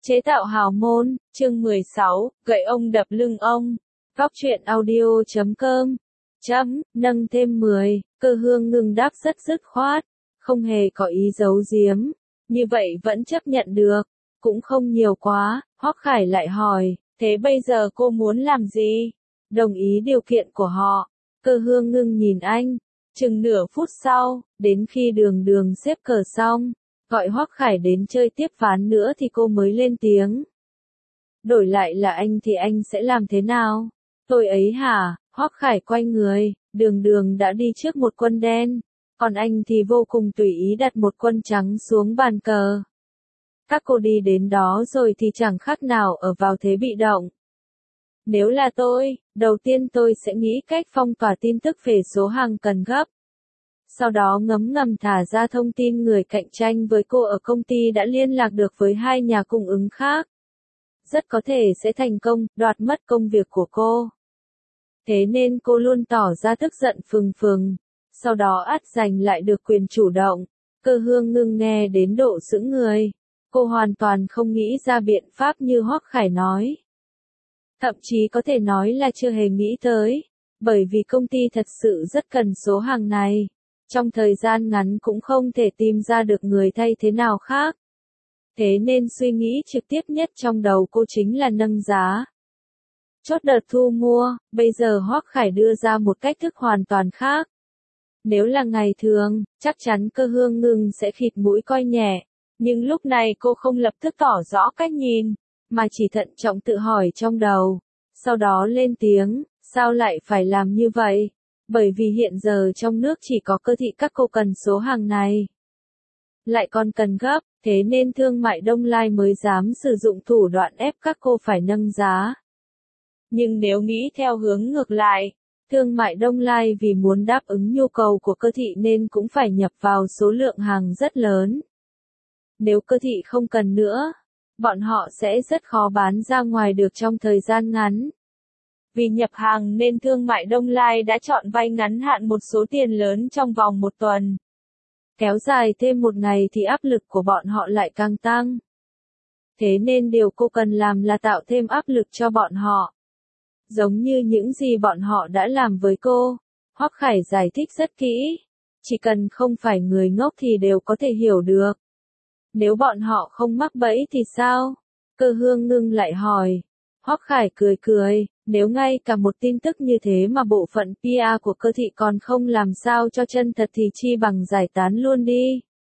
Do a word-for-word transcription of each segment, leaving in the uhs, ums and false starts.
Chế tạo hào môn, chương mười sáu, gậy ông đập lưng ông. Góc truyện audio chấm com. Chấm, nâng thêm mười, Cơ Hương ngừng đáp rất dứt khoát, không hề có ý giấu giếm. Như vậy vẫn chấp nhận được, cũng không nhiều quá. Hoắc Khải lại hỏi, thế bây giờ cô muốn làm gì? Đồng ý điều kiện của họ. Cơ Hương ngưng nhìn anh, chừng nửa phút sau, đến khi đường đường xếp cờ xong, gọi Hoắc Khải đến chơi tiếp ván nữa thì cô mới lên tiếng. Đổi lại là anh thì anh sẽ làm thế nào? Tôi ấy hả? Hoắc Khải quay người, đường đường đã đi trước một quân đen, còn anh thì vô cùng tùy ý đặt một quân trắng xuống bàn cờ. Các cô đi đến đó rồi thì chẳng khác nào ở vào thế bị động. Nếu là tôi, đầu tiên tôi sẽ nghĩ cách phong tỏa tin tức về số hàng cần gấp. Sau đó ngấm ngầm thả ra thông tin người cạnh tranh với cô ở công ty đã liên lạc được với hai nhà cung ứng khác. Rất có thể sẽ thành công, đoạt mất công việc của cô. Thế nên cô luôn tỏ ra tức giận phừng phừng, sau đó ắt giành lại được quyền chủ động. Cơ Hương ngưng nghe đến độ sững người. Cô hoàn toàn không nghĩ ra biện pháp như Hoắc Khải nói. Thậm chí có thể nói là chưa hề nghĩ tới, bởi vì công ty thật sự rất cần số hàng này. Trong thời gian ngắn cũng không thể tìm ra được người thay thế nào khác. Thế nên suy nghĩ trực tiếp nhất trong đầu cô chính là nâng giá. Chốt đợt thu mua, bây giờ Hoắc Khải đưa ra một cách thức hoàn toàn khác. Nếu là ngày thường, chắc chắn Cơ Hương ngưng sẽ khịt mũi coi nhẹ. Nhưng lúc này cô không lập tức tỏ rõ cách nhìn, mà chỉ thận trọng tự hỏi trong đầu. Sau đó lên tiếng, sao lại phải làm như vậy? Bởi vì hiện giờ trong nước chỉ có Cơ thị các cô cần số hàng này. Lại còn cần gấp, thế nên Thương mại Đông Lai mới dám sử dụng thủ đoạn ép các cô phải nâng giá. Nhưng nếu nghĩ theo hướng ngược lại, Thương mại Đông Lai vì muốn đáp ứng nhu cầu của Cơ thị nên cũng phải nhập vào số lượng hàng rất lớn. Nếu Cơ thị không cần nữa, bọn họ sẽ rất khó bán ra ngoài được trong thời gian ngắn. Vì nhập hàng nên Thương mại Đông Lai đã chọn vay ngắn hạn một số tiền lớn trong vòng một tuần. Kéo dài thêm một ngày thì áp lực của bọn họ lại càng tăng. Thế nên điều cô cần làm là tạo thêm áp lực cho bọn họ. Giống như những gì bọn họ đã làm với cô, Hoắc Khải giải thích rất kỹ. Chỉ cần không phải người ngốc thì đều có thể hiểu được. Nếu bọn họ không mắc bẫy thì sao? Cơ Hương ngưng lại hỏi. Hoắc Khải cười cười, nếu ngay cả một tin tức như thế mà bộ phận pê e của Cơ thị còn không làm sao cho chân thật thì chi bằng giải tán luôn đi.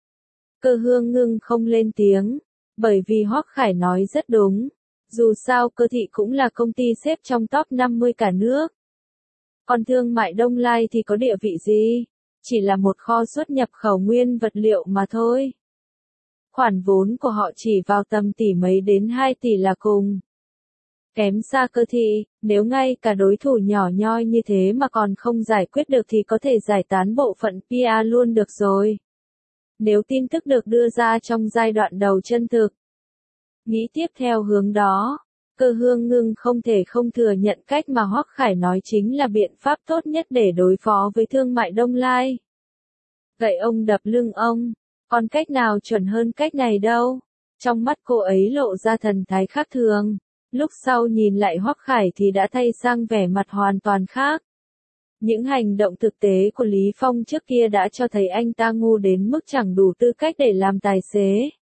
Cơ Hương ngưng không lên tiếng, bởi vì Hoắc Khải nói rất đúng. Dù sao Cơ thị cũng là công ty xếp trong top năm mươi cả nước. Còn Thương mại Đông Lai thì có địa vị gì? Chỉ là một kho xuất nhập khẩu nguyên vật liệu mà thôi. Khoản vốn của họ chỉ vào tầm tỷ mấy đến hai tỷ là cùng. Kém xa Cơ thị, nếu ngay cả đối thủ nhỏ nhoi như thế mà còn không giải quyết được thì có thể giải tán bộ phận pê e luôn được rồi. Nếu tin tức được đưa ra trong giai đoạn đầu chân thực. Nghĩ tiếp theo hướng đó, Cơ Hương ngưng không thể không thừa nhận cách mà Hoắc Khải nói chính là biện pháp tốt nhất để đối phó với Thương mại Đông Lai. Gậy ông đập lưng ông, còn cách nào chuẩn hơn cách này đâu. Trong mắt cô ấy lộ ra thần thái khác thường. Lúc sau nhìn lại Hoắc Khải thì đã thay sang vẻ mặt hoàn toàn khác. Những hành động thực tế của Lý Phong trước kia đã cho thấy anh ta ngu đến mức chẳng đủ tư cách để làm tài xế.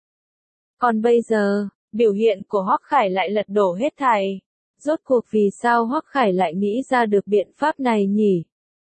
Còn bây giờ, biểu hiện của Hoắc Khải lại lật đổ hết thảy. Rốt cuộc vì sao Hoắc Khải lại nghĩ ra được biện pháp này nhỉ?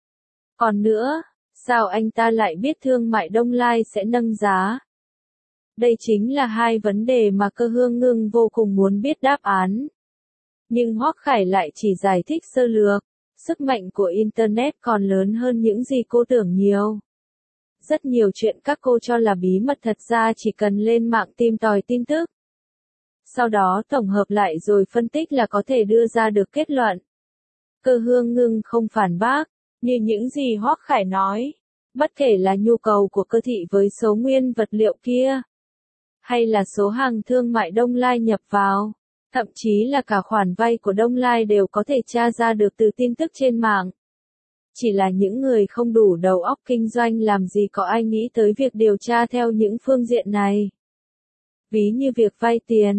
Còn nữa, sao anh ta lại biết Thương mại Đông Lai sẽ nâng giá? Đây chính là hai vấn đề mà Cơ Hương ngưng vô cùng muốn biết đáp án. Nhưng Hoắc Khải lại chỉ giải thích sơ lược. Sức mạnh của Internet còn lớn hơn những gì cô tưởng nhiều. Rất nhiều chuyện các cô cho là bí mật thật ra chỉ cần lên mạng tìm tòi tin tức. Sau đó tổng hợp lại rồi phân tích là có thể đưa ra được kết luận. Cơ Hương ngưng không phản bác, như những gì Hoắc Khải nói. Bất kể là nhu cầu của Cơ thị với số nguyên vật liệu kia, hay là số hàng Thương mại Đông Lai nhập vào, thậm chí là cả khoản vay của Đông Lai đều có thể tra ra được từ tin tức trên mạng. Chỉ là những người không đủ đầu óc kinh doanh làm gì có ai nghĩ tới việc điều tra theo những phương diện này. Ví như việc vay tiền,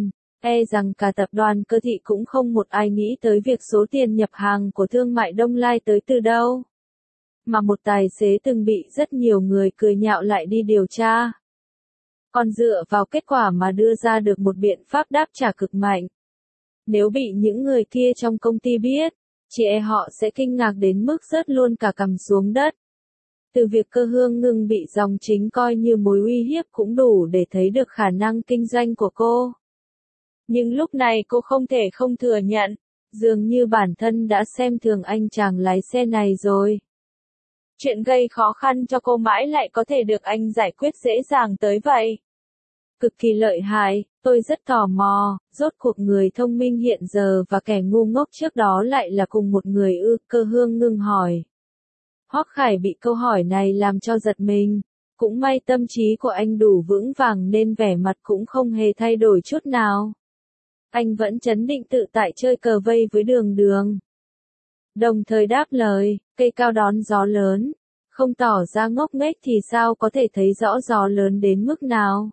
E rằng cả tập đoàn Cơ Thị cũng không một ai nghĩ tới việc số tiền nhập hàng của Thương mại Đông Lai tới từ đâu. Mà một tài xế từng bị rất nhiều người cười nhạo lại đi điều tra. Còn dựa vào kết quả mà đưa ra được một biện pháp đáp trả cực mạnh. Nếu bị những người kia trong công ty biết, chỉ e họ sẽ kinh ngạc đến mức rớt luôn cả cằm xuống đất. Từ việc Cơ Hương Ngưng bị dòng chính coi như mối uy hiếp cũng đủ để thấy được khả năng kinh doanh của cô. Nhưng lúc này cô không thể không thừa nhận, dường như bản thân đã xem thường anh chàng lái xe này rồi. Chuyện gây khó khăn cho cô mãi lại có thể được anh giải quyết dễ dàng tới vậy. Cực kỳ lợi hại, tôi rất tò mò, rốt cuộc người thông minh hiện giờ và kẻ ngu ngốc trước đó lại là cùng một người ư? Cơ Hương Ngưng hỏi. Hoắc Khải bị câu hỏi này làm cho giật mình, cũng may tâm trí của anh đủ vững vàng nên vẻ mặt cũng không hề thay đổi chút nào. Anh vẫn trấn định tự tại chơi cờ vây với Đường Đường. Đồng thời đáp lời, cây cao đón gió lớn, không tỏ ra ngốc nghếch thì sao có thể thấy rõ gió lớn đến mức nào.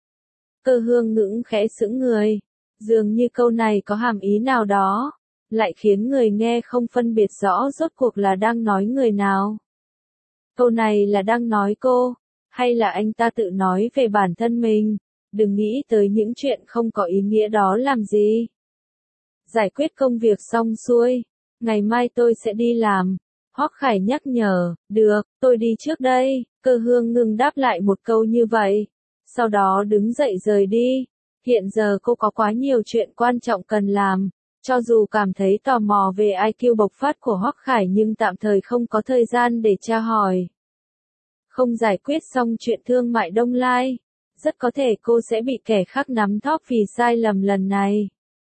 Cơ Hương Ngưng khẽ sững người, dường như câu này có hàm ý nào đó, lại khiến người nghe không phân biệt rõ rốt cuộc là đang nói người nào. Câu này là đang nói cô, hay là anh ta tự nói về bản thân mình, đừng nghĩ tới những chuyện không có ý nghĩa đó làm gì. Giải quyết công việc xong xuôi, ngày mai tôi sẽ đi làm. Hoắc Khải nhắc nhở, được, tôi đi trước đây. Cơ Hương Ngưng đáp lại một câu như vậy, sau đó đứng dậy rời đi. Hiện giờ cô có quá nhiều chuyện quan trọng cần làm, cho dù cảm thấy tò mò về i kiu bộc phát của Hoắc Khải nhưng tạm thời không có thời gian để tra hỏi. Không giải quyết xong chuyện thương mại Đông Lai, rất có thể cô sẽ bị kẻ khác nắm thóp vì sai lầm lần này.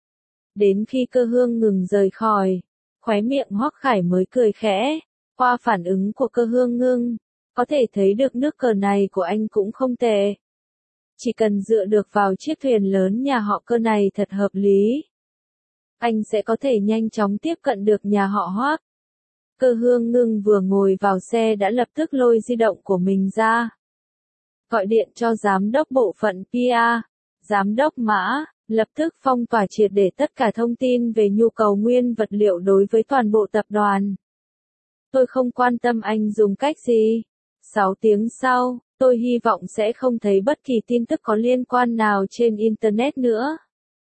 Đến khi Cơ Hương Ngừng rời khỏi, khóe miệng Hoắc Khải mới cười khẽ, qua phản ứng của Cơ Hương Ngưng, có thể thấy được nước cờ này của anh cũng không tệ. Chỉ cần dựa được vào chiếc thuyền lớn nhà họ Cơ này thật hợp lý, anh sẽ có thể nhanh chóng tiếp cận được nhà họ Hoắc. Cơ Hương Ngưng vừa ngồi vào xe đã lập tức lôi di động của mình ra. Gọi điện cho giám đốc bộ phận pê e, giám đốc Mã, lập tức phong tỏa triệt để tất cả thông tin về nhu cầu nguyên vật liệu đối với toàn bộ tập đoàn. Tôi không quan tâm anh dùng cách gì. Sáu tiếng sau, tôi hy vọng sẽ không thấy bất kỳ tin tức có liên quan nào trên Internet nữa.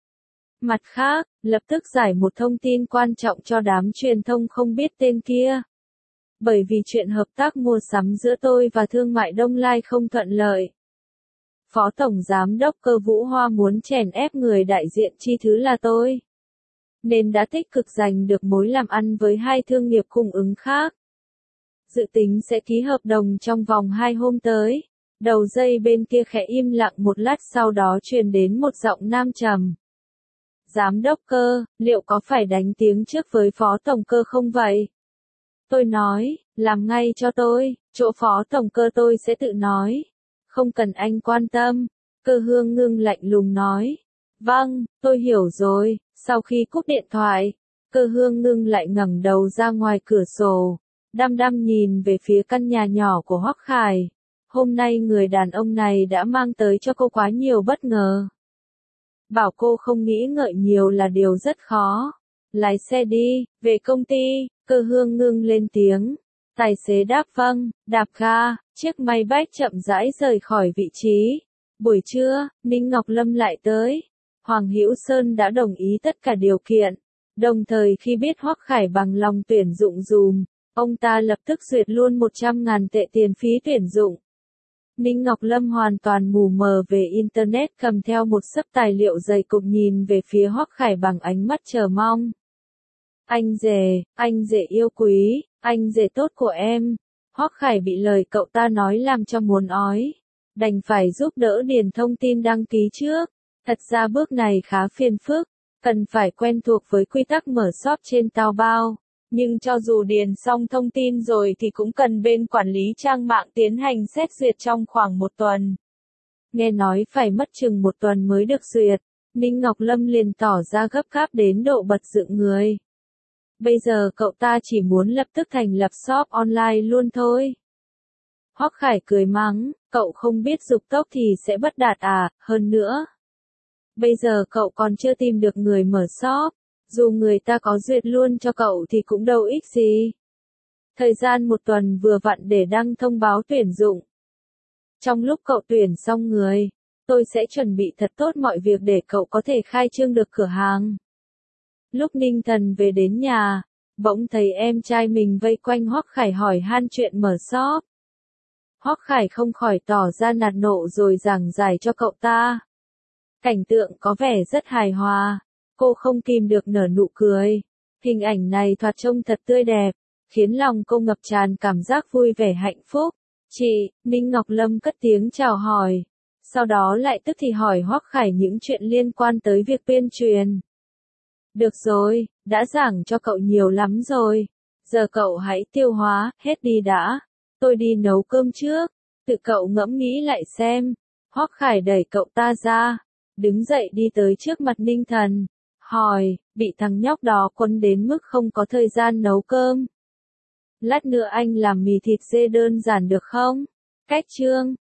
Mặt khác, lập tức giải một thông tin quan trọng cho đám truyền thông không biết tên kia. Bởi vì chuyện hợp tác mua sắm giữa tôi và Thương mại Đông Lai không thuận lợi. Phó Tổng Giám đốc Cơ Vũ Hoa muốn chèn ép người đại diện chi thứ là tôi. Nên đã tích cực giành được mối làm ăn với hai thương nghiệp cung ứng khác. Dự tính sẽ ký hợp đồng trong vòng hai hôm tới. Đầu dây bên kia khẽ im lặng một lát sau đó truyền đến một giọng nam trầm. Giám đốc Cơ, liệu có phải đánh tiếng trước với Phó Tổng Cơ không vậy? Tôi nói, làm ngay cho tôi, chỗ Phó Tổng Cơ tôi sẽ tự nói. Không cần anh quan tâm. Cơ Hương Ngưng lạnh lùng nói. Vâng, tôi hiểu rồi. Sau khi cúp điện thoại, Cơ Hương Ngưng lại ngẩng đầu ra ngoài cửa sổ, đăm đăm nhìn về phía căn nhà nhỏ của Hoắc Khải. Hôm nay người đàn ông này đã mang tới cho cô quá nhiều bất ngờ. Bảo cô không nghĩ ngợi nhiều là điều rất khó. Lái xe đi, về công ty. Cơ Hương Ngưng lên tiếng. Tài xế đáp vâng, đạp ga, chiếc máy bách chậm rãi rời khỏi vị trí. Buổi trưa, Ninh Ngọc Lâm lại tới. Hoàng Hữu Sơn đã đồng ý tất cả điều kiện. Đồng thời khi biết Hoắc Khải bằng lòng tuyển dụng dùm, ông ta lập tức duyệt luôn một trăm ngàn tệ tiền phí tuyển dụng. Ninh Ngọc Lâm hoàn toàn mù mờ về Internet cầm theo một xấp tài liệu dày cộp nhìn về phía Hoắc Khải bằng ánh mắt chờ mong. Anh rể, anh rể yêu quý, anh rể tốt của em. Hoắc Khải bị lời cậu ta nói làm cho muốn ói. Đành phải giúp đỡ điền thông tin đăng ký trước. Thật ra bước này khá phiền phức, cần phải quen thuộc với quy tắc mở shop trên Taobao. Nhưng cho dù điền xong thông tin rồi thì cũng cần bên quản lý trang mạng tiến hành xét duyệt trong khoảng một tuần. Nghe nói phải mất chừng một tuần mới được duyệt, Ninh Ngọc Lâm liền tỏ ra gấp gáp đến độ bật dựng người. Bây giờ cậu ta chỉ muốn lập tức thành lập shop online luôn thôi. Hoắc Khải cười mắng, cậu không biết dục tốc thì sẽ bất đạt à, hơn nữa. Bây giờ cậu còn chưa tìm được người mở shop, dù người ta có duyệt luôn cho cậu thì cũng đâu ích gì. Thời gian một tuần vừa vặn để đăng thông báo tuyển dụng. Trong lúc cậu tuyển xong người, tôi sẽ chuẩn bị thật tốt mọi việc để cậu có thể khai trương được cửa hàng. Lúc Ninh Thần về đến nhà, bỗng thấy em trai mình vây quanh Hoắc Khải hỏi han chuyện mở shop. Hoắc Khải không khỏi tỏ ra nạt nộ rồi giảng giải cho cậu ta. Cảnh tượng có vẻ rất hài hòa, cô không kìm được nở nụ cười. Hình ảnh này thoạt trông thật tươi đẹp, khiến lòng cô ngập tràn cảm giác vui vẻ hạnh phúc. Chị, Ninh Ngọc Lâm cất tiếng chào hỏi. Sau đó lại tức thì hỏi Hoắc Khải những chuyện liên quan tới việc tuyên truyền. Được rồi, đã giảng cho cậu nhiều lắm rồi. Giờ cậu hãy tiêu hóa, hết đi đã. Tôi đi nấu cơm trước. Tự cậu ngẫm nghĩ lại xem. Hoắc Khải đẩy cậu ta ra. Đứng dậy đi tới trước mặt Ninh Thần. Hỏi, bị thằng nhóc đó quấn đến mức không có thời gian nấu cơm. Lát nữa anh làm mì thịt dê đơn giản được không? Cách chương